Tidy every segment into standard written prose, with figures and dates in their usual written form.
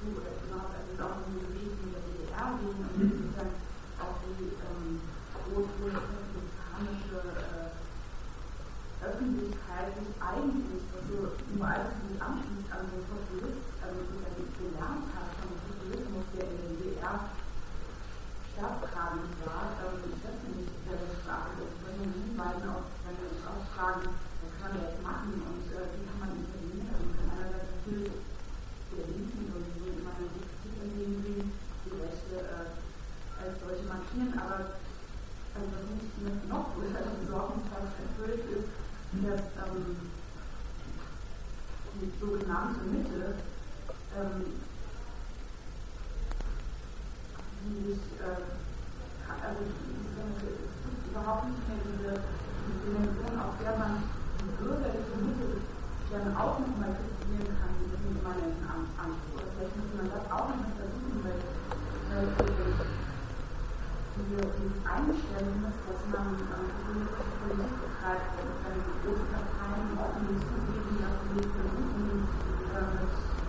dazu, oder überhaupt, also es auch in die Bewegung der DDR gehen und sozusagen auch die republikanische Öffentlichkeit sich eigentlich, also nur als sie sich anschließt an den Populismus, gelernt hat von dem Populismus, der in der DDR staatstragend war, das finde ich sehr stark. Also wenn man hinweisen auf, wenn wir uns auch fragen, was kann man jetzt machen und wie kann man intervenieren, also kann einerseits natürlich der Linken und so immer eine Kritik entgegensehen, die Rechte als solche markieren, aber was mich noch größer besorgnisvoll erfüllt ist, dass die sogenannte Mitte die sich, also es gibt überhaupt nicht mehr diese Dimension, auf der man die bürgerliche Mitte dann auch noch mal kritisieren kann, mit dem immanenten Anspruch. Vielleicht muss man das auch noch versuchen, weil dieses Eingeständnis, dass man politische Politik betreibt, dass dann die großen Parteien offen zugeben, dass sie versuchen, mit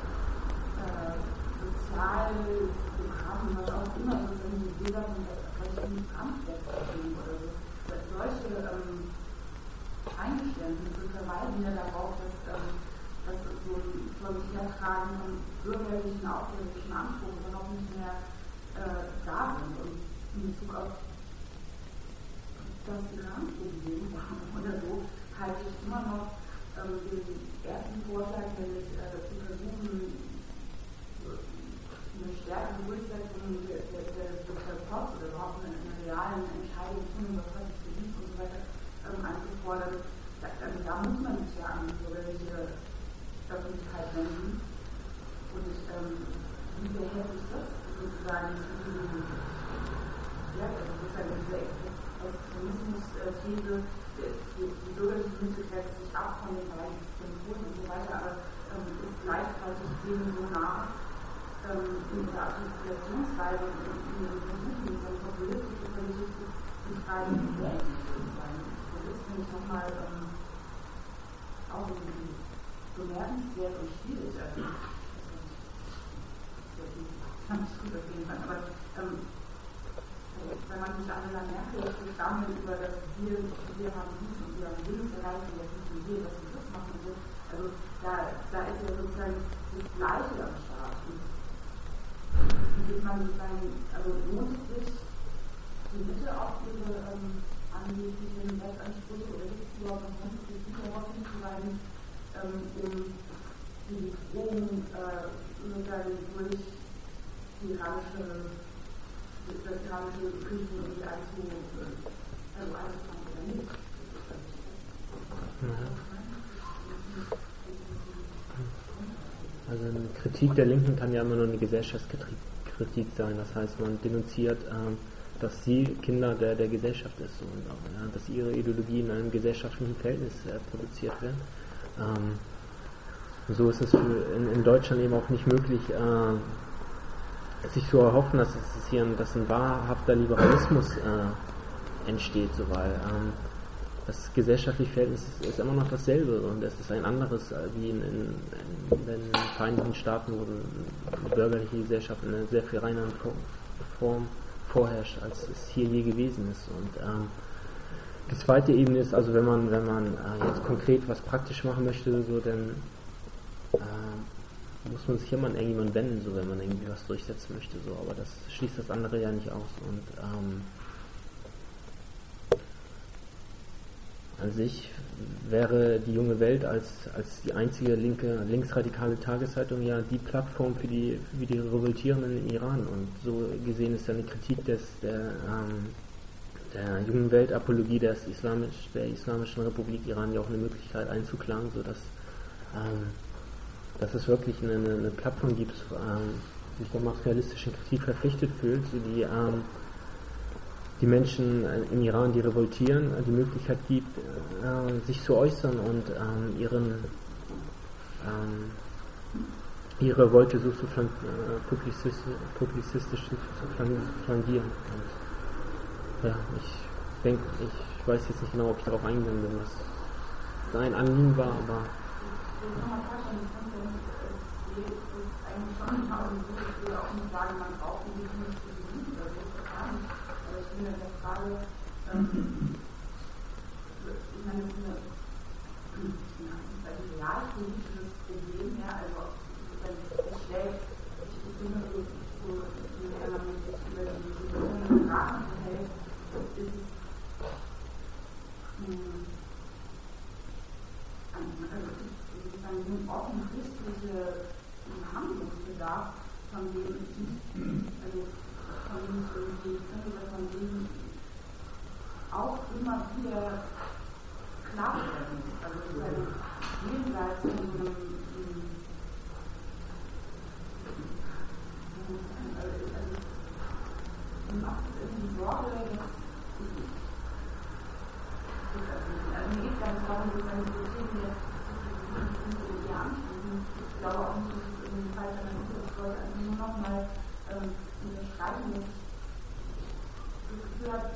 Sozialprogrammen, was auch immer, so wenn die Bilder von rechten Amtswechseln oder so, solche Eingeständnisse verweisen ja darauf, dass so ein vor sich hertragen von bürgerlichen, aufklärerischen Anspruch überhaupt nicht mehr da sind. Und in Bezug auf das Iran-Problem oder so, halte ich immer noch den ersten Vorschlag, nämlich zu versuchen, eine stärkere Durchsetzung der Post oder überhaupt eine realen Entscheidung von was hat sich verdient und so weiter einzufordern. Da muss man sich ja an die bürgerliche Öffentlichkeit wenden. Und wie verhält sich das sozusagen zu diesem, ja, also sozusagen diese Extremismus-These, die bürgerliche Mitte grenzt sich ab von den beiden Systemen und so weiter, aber ist gleichzeitig dem so nah in der Artikulationsweise und in den Versuchen, so populistische Politik zu betreiben, die selbst zu sein. Das ist, finde ich, nochmal auch irgendwie bemerkenswert und schwierig. Also, kann ich gut auf jeden Fall. Aber wenn man sich Angela Merkel stammelt über das wir haben dies und wir haben jenes erreicht und jetzt müssen wir das und das machen und so, also da ist ja sozusagen das Gleiche am Start. Wie geht man sozusagen, also lohnt es sich, die Mitte auf ihre angeblichen Rechtsansprüche oder gibt es überhaupt noch darauf hinzuweisen, um die Bedrohung sozusagen durch das iranische Kriegen irgendwie einzufangen oder nicht? Also eine Kritik der Linken kann ja immer nur eine Gesellschaftskritik sein. Das heißt, man denunziert, dass sie Kinder der Gesellschaft ist und dass ihre Ideologie in einem gesellschaftlichen Verhältnis produziert wird. So ist es in Deutschland eben auch nicht möglich, sich zu erhoffen, dass ein wahrhafter Liberalismus entsteht, so, weil das gesellschaftliche Verhältnis ist immer noch dasselbe und es ist ein anderes wie in den Vereinigten Staaten, wo die bürgerliche Gesellschaft in einer sehr viel reineren Form vorherrscht, als es hier je gewesen ist. Und die zweite Ebene ist, also wenn man jetzt konkret was praktisch machen möchte, so, dann muss man sich immer an irgendjemanden wenden, so, wenn man irgendwie was durchsetzen möchte, so, aber das schließt das andere ja nicht aus. Und an sich wäre die Junge Welt als die einzige linksradikale Tageszeitung ja die Plattform für die Revoltierenden im Iran, und so gesehen ist ja eine Kritik der Jungen Welt Apologie der Islamischen Republik Iran ja auch eine Möglichkeit einzuklagen, sodass dass es wirklich eine Plattform gibt, sich der materialistischen Kritik verpflichtet fühlt, die Menschen im Iran, die revoltieren, die Möglichkeit gibt, sich zu äußern und ihre Revolte so zu publizistisch zu flankieren. Und, ja, ich denke, ich weiß jetzt nicht genau, ob ich darauf eingegangen bin, was sein Anliegen war, aber Ich kann mir vorstellen, das ist eigentlich schon aus ich will auch nicht sagen, man braucht die nicht zu besiegen oder so, gar nicht. Aber ich bin in der Frage, ich meine, das ist ein realpolitisches Problem, ja, also es stellt, ich finde, wenn man sich über die Situation Rahmen verhält, ist es ein offensichtlicher Handlungsbedarf, von dem ich nicht, also von dem ich irgendwie finde, oder von dem auch immer wieder klar werden muss. Also es ist eine jenseits von so einem macht irgendwie Sorge, dass also mir geht es gar nicht darum, dass eine Themen jetzt die ansprechen. Ich glaube auch nicht, dass es irgendwie falsch ist. Ich wollte also nur nochmal unterstreichen, dass ich das Gefühl habe,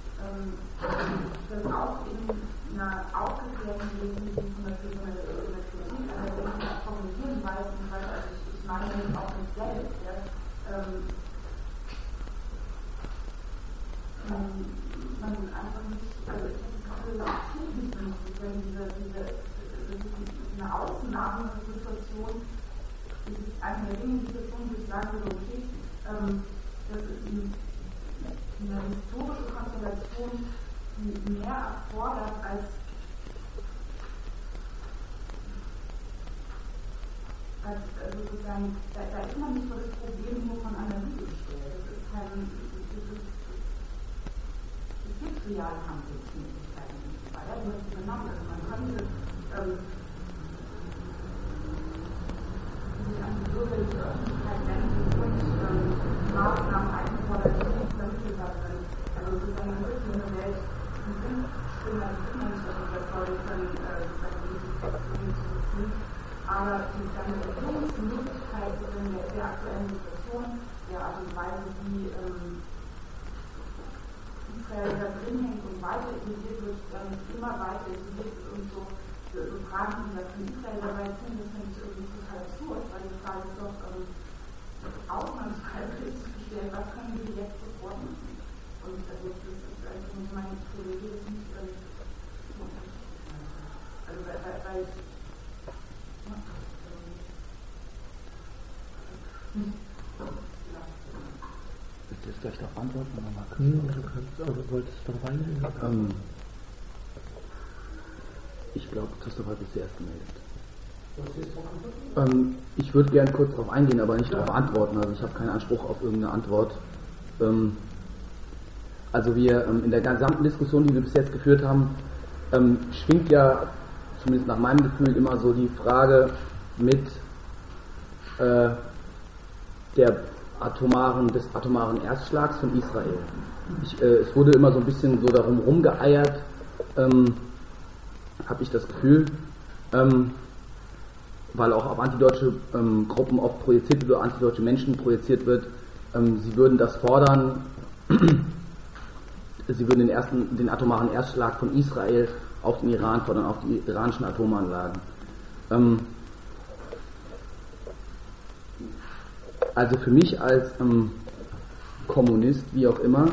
dass auch in einer aufgeklärten Leben, wie zum Beispiel so eine Kritik, also wenn ich das formulieren weiß, und weiß, also ich meine nicht auch nicht selbst, ja, man einfach nicht, also ich habe das Gefühl, nicht benutzt, wenn eine Außennahmesituation, das ist eine der Dinge, Situation, wo ich sagen würde, okay, das ist eine historische Konstellation, die mehr erfordert als sozusagen, da ist man nicht vor das Problem nur von Analyse gestellt. Das ist kein, es gibt reale Handlungsmöglichkeiten und so weiter, die möchte ich benannt. Also man könnte sich an die bürgerliche Öffentlichkeit wenden und Maßnahmen einfordern, die nicht vermittelbar sind. Also sozusagen eine wirkliche Welt, die sind Stimme, die sind nicht überzeugen können, sozusagen die Situation zu beziehen. Aber sozusagen die Erklärungsmöglichkeit in der aktuellen Situation, der Art und Weise, wie Israel da drin hängt und weiter isoliert wird, immer weiter isoliert wird und so Fragen, die das in Israel dabei sind, das finde ich irgendwie total absurd, weil die Frage ist doch ausnahmsweise richtig gestellt, was können wir jetzt sofort machen? Und also das ist eigentlich meine Theorie, ist nicht also weil ich Willst du jetzt gleich darauf antworten? Du wolltest darauf eingehen? Ich glaube, Christoph hat sich zuerst gemeldet. Ich würde gerne kurz darauf eingehen, aber nicht darauf antworten. Also ich habe keinen Anspruch auf irgendeine Antwort. Also wir in der gesamten Diskussion, die wir bis jetzt geführt haben, schwingt ja, zumindest nach meinem Gefühl, immer so die Frage mit des atomaren Erstschlags von Israel. Es wurde immer so ein bisschen so darum rumgeeiert, habe ich das Gefühl, weil auch auf antideutsche Gruppen oft projiziert wird oder antideutsche Menschen projiziert wird, sie würden das fordern, sie würden den atomaren Erstschlag von Israel auf den Iran fordern, auf die iranischen Atomanlagen. Also für mich als Kommunist, wie auch immer,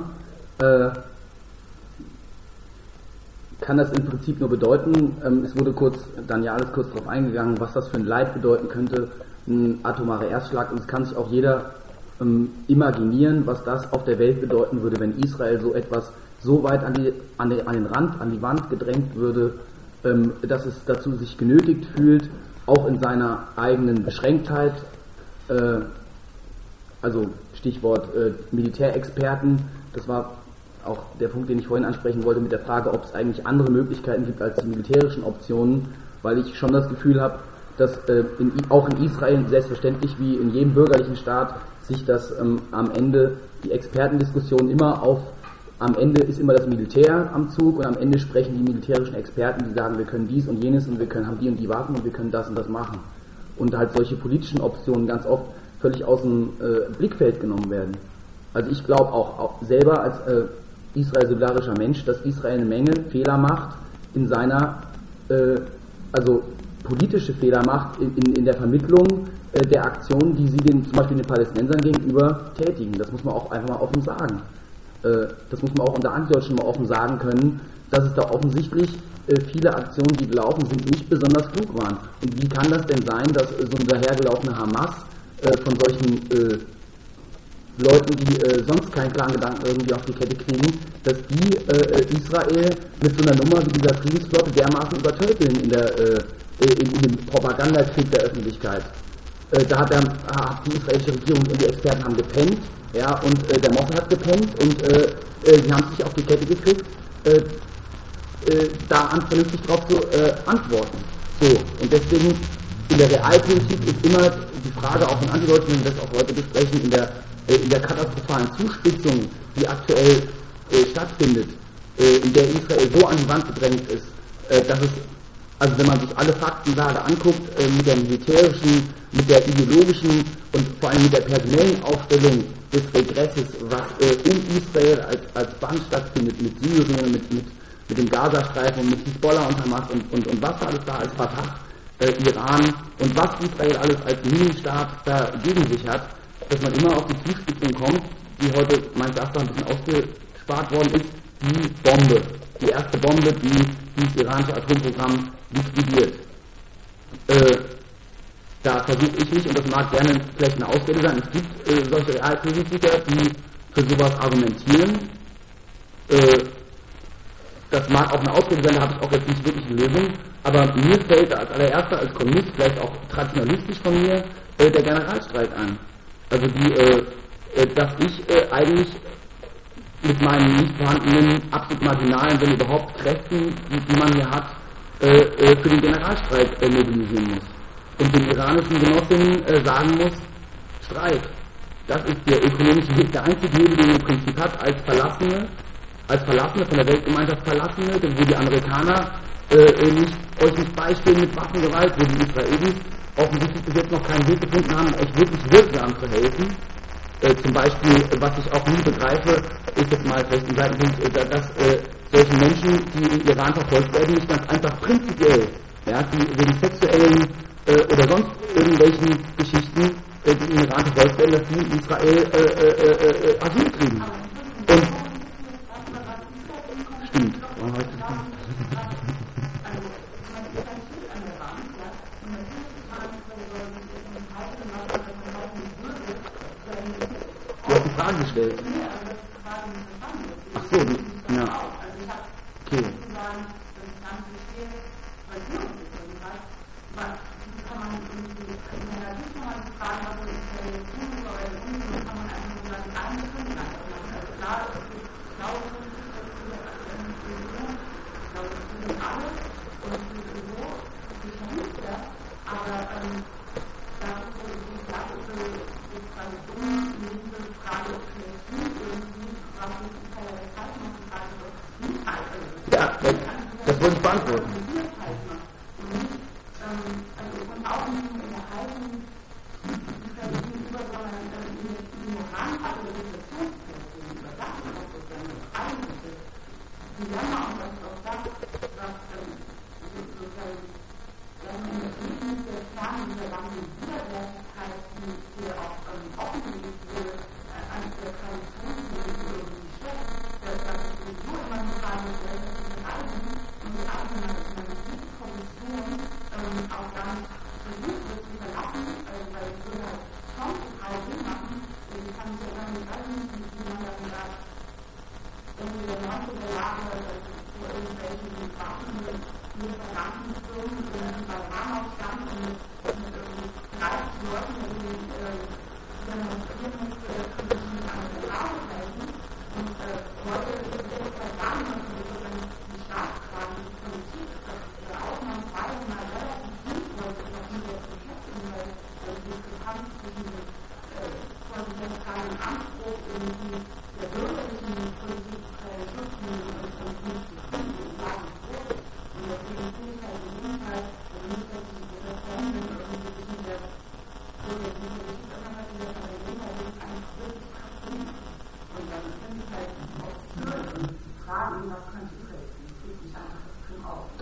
kann das im Prinzip nur bedeuten, es wurde alles kurz darauf eingegangen, was das für ein Leid bedeuten könnte, ein atomarer Erstschlag, und es kann sich auch jeder imaginieren, was das auf der Welt bedeuten würde, wenn Israel so etwas so weit an die Wand gedrängt würde, dass es dazu sich genötigt fühlt, auch in seiner eigenen Beschränktheit, also Stichwort Militärexperten, das war auch der Punkt, den ich vorhin ansprechen wollte mit der Frage, ob es eigentlich andere Möglichkeiten gibt als die militärischen Optionen, weil ich schon das Gefühl habe, dass auch in Israel selbstverständlich wie in jedem bürgerlichen Staat sich das am Ende, die Expertendiskussion am Ende ist immer das Militär am Zug und am Ende sprechen die militärischen Experten, die sagen, wir können dies und jenes und haben die und die Waffen und wir können das und das machen. Und halt solche politischen Optionen ganz oft völlig aus dem Blickfeld genommen werden. Also ich glaube auch selber als israel-solidarischer Mensch, dass Israel eine Menge Fehler macht in seiner, also politische Fehler macht in der Vermittlung der Aktionen, die sie zum Beispiel den Palästinensern gegenüber tätigen. Das muss man auch einfach mal offen sagen. Das muss man auch unter Antideutschen mal offen sagen können, dass es da offensichtlich viele Aktionen, die gelaufen sind, nicht besonders klug waren. Und wie kann das denn sein, dass so eine dahergelaufene Hamas von solchen Leuten, die sonst keinen klaren Gedanken irgendwie auf die Kette kriegen, dass die Israel mit so einer Nummer wie dieser Friedensflotte dermaßen übertölpeln in dem Propagandakrieg der Öffentlichkeit. Da hat die israelische Regierung und die Experten haben gepennt, ja, und der Mossad hat gepennt und sie haben sich auf die Kette gekriegt, da vernünftig drauf zu antworten. So, und deswegen in der Realpolitik ist immer die Frage, auch von Antideutschen, wenn wir das auch heute besprechen, in der katastrophalen Zuspitzung, die aktuell stattfindet, in der Israel so an die Wand gedrängt ist, dass es, also wenn man sich alle Faktenlage anguckt, mit der militärischen, mit der ideologischen und vor allem mit der personellen Aufstellung des Regresses, was in Israel als Band stattfindet, mit Syrien, mit dem Gazastreifen und mit Hisbollah und Hamas und was alles da als Fatah, Iran und was Israel alles als Mini-Staat da gegen sich hat, dass man immer auf die Zuspitzung kommt, die heute meines Erachtens ein bisschen ausgespart worden ist, die Bombe. Die erste Bombe, die das iranische Atomprogramm liquidiert. Da versuche ich mich, und das mag gerne vielleicht eine Ausrede sein, es gibt solche Realpolitiker, die für sowas argumentieren. Das mag auch eine Ausrede sein, da habe ich auch jetzt nicht wirklich eine Lösung, aber mir fällt als allererster, als Kommunist, vielleicht auch traditionalistisch von mir, der Generalstreik ein. Also dass ich eigentlich mit meinen nicht vorhandenen, absolut marginalen, wenn überhaupt, Kräften, die man hier hat, für den Generalstreik mobilisieren muss. Und den iranischen Genossinnen sagen muss, Streik. Das ist der ökonomische Weg, der einzige Hebel, den man im Prinzip hat, als Verlassene, von der Weltgemeinschaft Verlassene, wo die Amerikaner euch nicht beistehen mit Waffengewalt, wo die Israelis offensichtlich bis jetzt noch keinen Weg gefunden haben, euch wirklich wirksam zu helfen. Zum Beispiel, was ich auch nie begreife, ist jetzt mal vielleicht ein Seitenpunkt, dass solche Menschen, die im Iran verfolgt werden, nicht ganz einfach prinzipiell, ja, die wegen sexuellen oder sonst irgendwelchen Geschichten, die im Iran verfolgt werden, dass die in Israel Asyl kriegen. Und stimmt. Du hast die Frage gestellt. Ach so, ja. Okay. Ja, das wollte ich beantworten.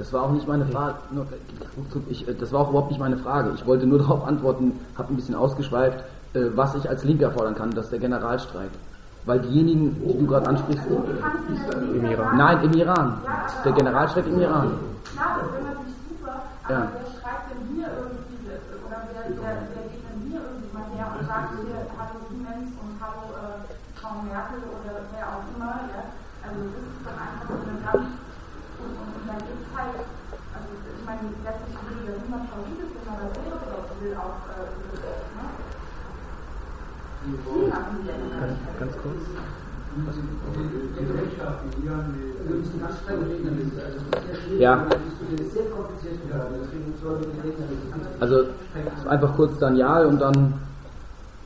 Das war auch nicht meine Frage. Das war auch überhaupt nicht meine Frage. Ich wollte nur darauf antworten, habe ein bisschen ausgeschweift, was ich als Linker fordern kann, das ist der Generalstreik. Weil diejenigen, die du gerade ansprichst... Im Iran? Nein, im Iran. Der Generalstreik im Iran. Klar, das wäre natürlich super, aber wer schreibt denn hier irgendwie, oder wer geht denn hier irgendwie mal her und sagt hier, hallo Siemens und hallo Frau Merkel oder wer auch immer, ja? Also das ist dann einfach so eine ganz... Und dann gibt es halt, also ich meine, letztlich will das niemand verrückt, wenn man das selber will auch, ne? Ganz kurz. Ja. Also einfach kurz Daniel und dann